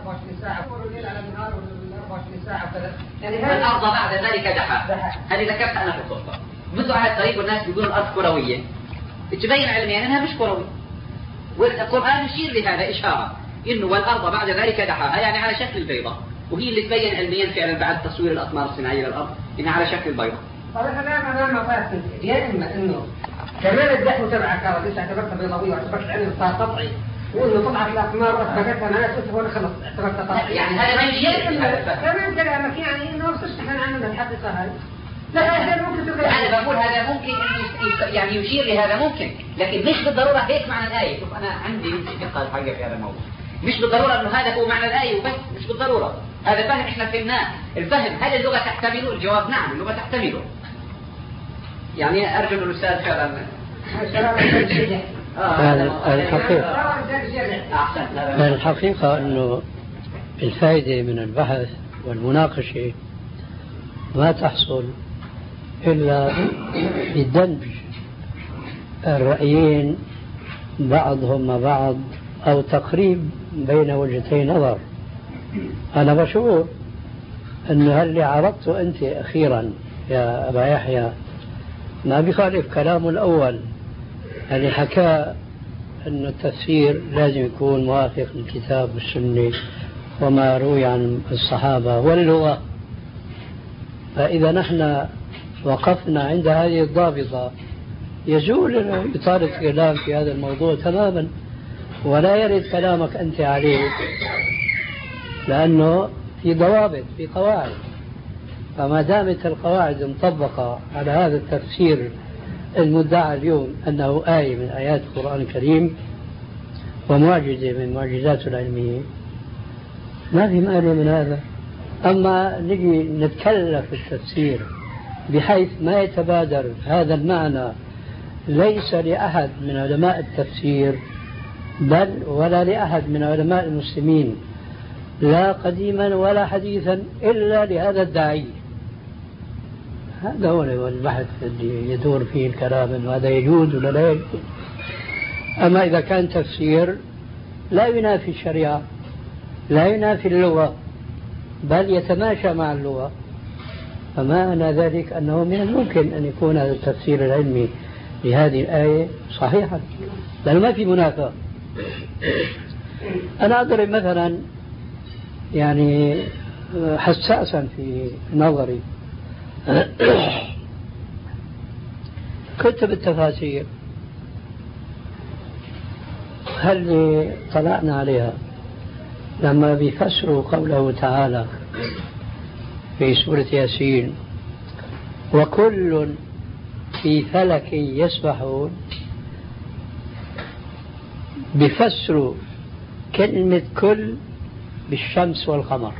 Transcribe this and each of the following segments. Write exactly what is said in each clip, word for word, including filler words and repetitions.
أربعة وعشرين ساعة والليل على النهار أربعة وعشرين ساعة وكذا. يعني الأرض بعد ذلك دحى. هذه ذكرت أنا في الخطبة. مثل على الطريق والناس بيقولوا الأرض كروية. تبين علميا أنها مش كروية. والقرآن يشير لهذا إشارة إنه والأرض بعد ذلك دحاها يعني على شكل البيضة، وهي اللي تبين علميا فعلا بعد تصوير الأقمار الصناعية للأرض إنها على شكل البيضة. طيب أنا أنا ما فاهم يا إما إنه كمان الدحو تبعك هذا ليش اعتبرتها بيضاوية واعتبرت علم قطعي، وإنه طلعت الأقمار أثبتتها أنا أسف وأنا خلص اعتبرتها قطعي. يعني هذا ما يشير كمان كلامك يعني إنه تستحن عننا الحقيقة هاي. لا هذا ممكن تغير. أنا بقول هذا ممكن يعني يشير لهذا ممكن، لكن مش بالضرورة هيك معنى الآية. شوف أنا عندي ثقة الحقيقة في هذا الموضوع. مش بالضرورة إنه هذا هو معنى الآية وبس، مش بالضرورة. هذا فهم إحنا فهمناه. الفهم هل اللغة تحتمله؟ الجواب نعم اللغة تحتمله. يعني أرجو الأستاذ فعلا. الحقيقة الحقيقة أنه الفائدة من البحث والمناقشة ما تحصل إلا بدمج الرأيين بعضهم مع بعض أو تقريب بين وجهتي نظر. أنا بشعر أنه اللي عرضته أنت أخيرا يا أبا يحيى ما بيخالف كلامه الأول اللي حكى أن التفسير لازم يكون موافق للكتاب والسنة وما روي عن الصحابة واللغة. فإذا نحن وقفنا عند هذه الضابطة يزول إطالة الكلام في هذا الموضوع تماما، ولا يرد كلامك أنت عليه لأنه في ضوابط في قواعد. فما دامت القواعد مطبقة على هذا التفسير المدعى اليوم أنه آية من آيات القرآن الكريم ومعجزة من معجزاته العلمية ما في مانع من هذا. أما نجي نتكلف التفسير بحيث ما يتبادر هذا المعنى ليس لأحد من علماء التفسير بل ولا لأحد من علماء المسلمين لا قديما ولا حديثا إلا لهذا الداعي. هذا هو البحث اللي يدور فيه الكلام إنه هذا يجوز ولا لا يجوز. أما إذا كان تفسير لا ينافي الشريعة لا ينافي اللغة بل يتماشى مع اللغة، فما أنا ذلك أنه من الممكن أن يكون هذا التفسير العلمي لهذه الآية صحيحا لأنه ما في منافاة. أنا أضرب مثلا يعني حساسا في نظري كتب التفاسير هل طلعنا عليها لما بيفسروا قوله تعالى في سورة ياسين وكل في فلك يسبحون بفسروا كلمة كل بالشمس والقمر،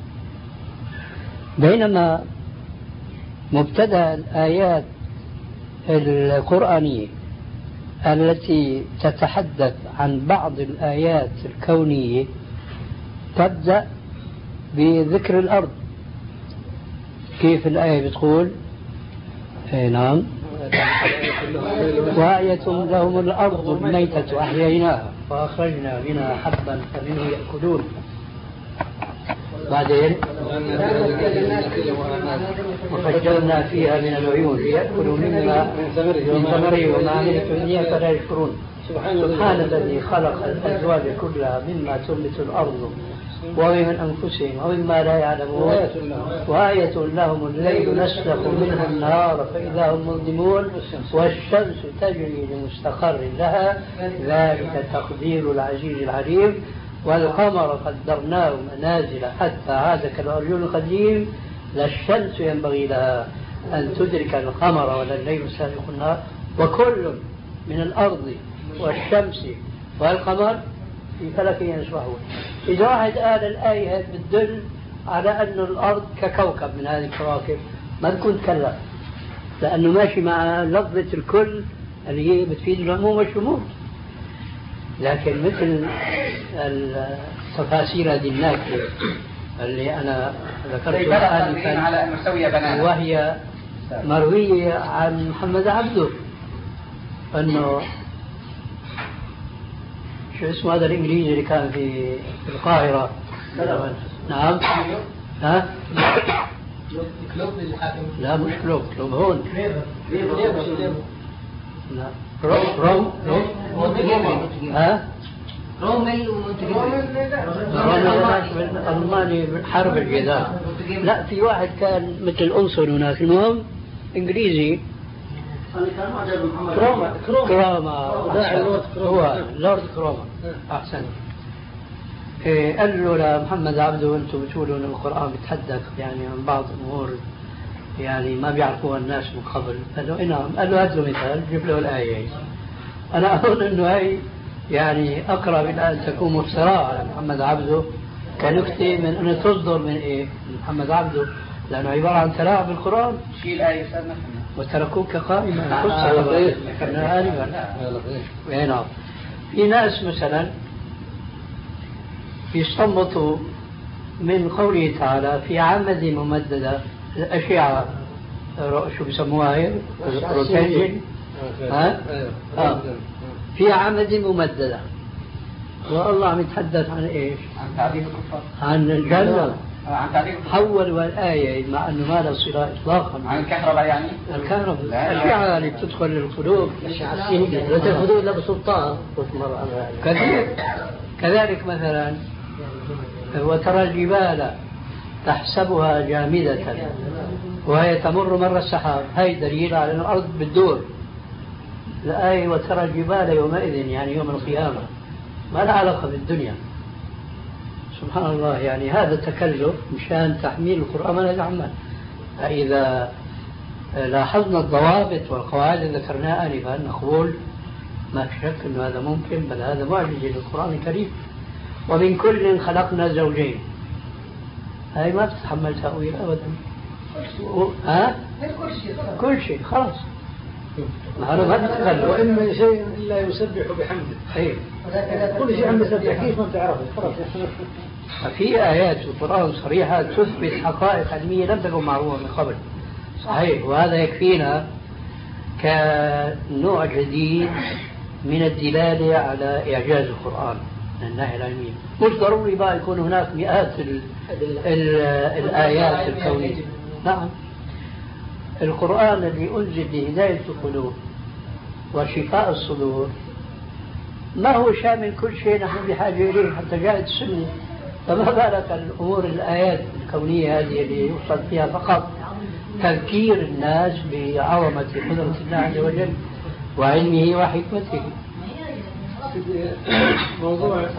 بينما مبتدأ الآيات القرآنية التي تتحدث عن بعض الآيات الكونية تبدأ بذكر الأرض. كيف الآية بتقول؟ اي نعم وآية لهم الأرض الميتة أحييناها فأخرجنا منها حبا فمنه يأكلون. بعدين وفجرنا فيها من العيون ليأكلوا منها من ثمره وما عملت منها فلا يشكرون. سبحان الذي خلق الأزواج كلها مما تنبت الأرض ومن أنفسهم ومما لا يعلمون وآية لهم الليل نسلخ منه النهار فإذا هم مظلمون والشمس تجري لمستقر لها ذلك تقدير العزيز العليم والقمر قدرناه منازل حتى عاد كالعرجون القديم لا الشمس ينبغي لها أن تدرك القمر ولا الليل سابق النهار وكل من الأرض والشمس والقمر في فلك يسبحون. إذا واحد قال الآية بتدل على أن الأرض ككوكب من هذه الكواكب ما تكون تكلف لأنه ماشي مع لفظة الكل اللي هي بتفيد العموم والشمول. لكن مثل التفاسير هذه الناكية اللي أنا ذكرتها آنفا وهي مروية عن محمد عبده أنه شو اسمه هذا الإنجليزي اللي كان في القاهرة نعم. ها؟ كلوب الحاكم. لا مش كلوب، كلوب هون. لا روم روم روم. ها؟ رومي ومونتجيري. رومي بالألماني بالحرب الجزاء. لا في واحد كان مثل الأنصر هناك، المهم إنجليزي. كروما كروما هو لورد كروما. أحسن. إيه قال له لمحمد عبده أنتم بتقولوا أن القرآن بيتحدث يعني عن بعض أمور يعني ما بيعرفوها الناس من قبل. قال له نعم. قال له هات له مثال، جيب له الآية. أنا أظن أنه هي يعني أقرب إلى أن تكون مفتراء على محمد عبده كنكتة من أن تصدر من إيه؟ من محمد عبده، لأنه عبارة عن تلاعب بالقرآن. شيء الآية أستاذ محمد. وتركوك قائما قصة ذكرناها آنفا. نعم. في ناس مثلا يستنبطوا من قوله تعالى في عمد ممددة، الأشعة شو بيسموها هي؟ روتيشن. ها؟ آه. في عمد ممددة، والله عم يتحدث عن ايش؟ عن تعذيب الكفار. عن الجنة. عن تعذيب حول الآية مع أنه ما له صلة إطلاقا. عن الكهرباء يعني؟ الكهرباء الأشعة اللي بتدخل للقلوب. لا تأخذون إلا بسلطان. كذلك كذلك مثلا وترى الجبال تحسبها جامدة وهي تمر مر السحاب، هاي دليل على أن الأرض بتدور. الآية وترى الجبال يومئذ يعني يوم القيامة، ما لها علاقة بالدنيا. سبحان الله، يعني هذا التكلف مشان تحميل القرآن ما يتعمل. فإذا لاحظنا الضوابط والقواعد اللي ذكرناها آنفا نقول ما في شك أن هذا ممكن، بل هذا معجزة للقرآن الكريم. ومن كل خلقنا زوجين، هاي ما تتحمل تأويل أبدا. ها؟ كل شيء خلاص. هذا ما تتغلب. وإن من شيء إلا يسبح بحمده. أي. كل شيء عم يسبح كيف ما تعرفه خلاص. في آيات في القرآن صريحة تثبت حقائق علمية لم تكن معروفة من قبل. صحيح، وهذا يكفينا كنوع جديد من الدلالة على إعجاز القرآن من الناحية العلمية. مش ضروري بقى يكون هناك مئات ال ال الآيات الكونية. نعم. القرآن الذي أنزل لهداية القلوب وشفاء الصدور ما هو شامل كل شيء نحن بحاجة إليه حتى جاءت السنة، فما بالك الأمور الآيات الكونية هذه اللي يوصل فيها فقط تذكير الناس بعظمة قدرة الله عز وجل وعلمه وحكمته. موضوع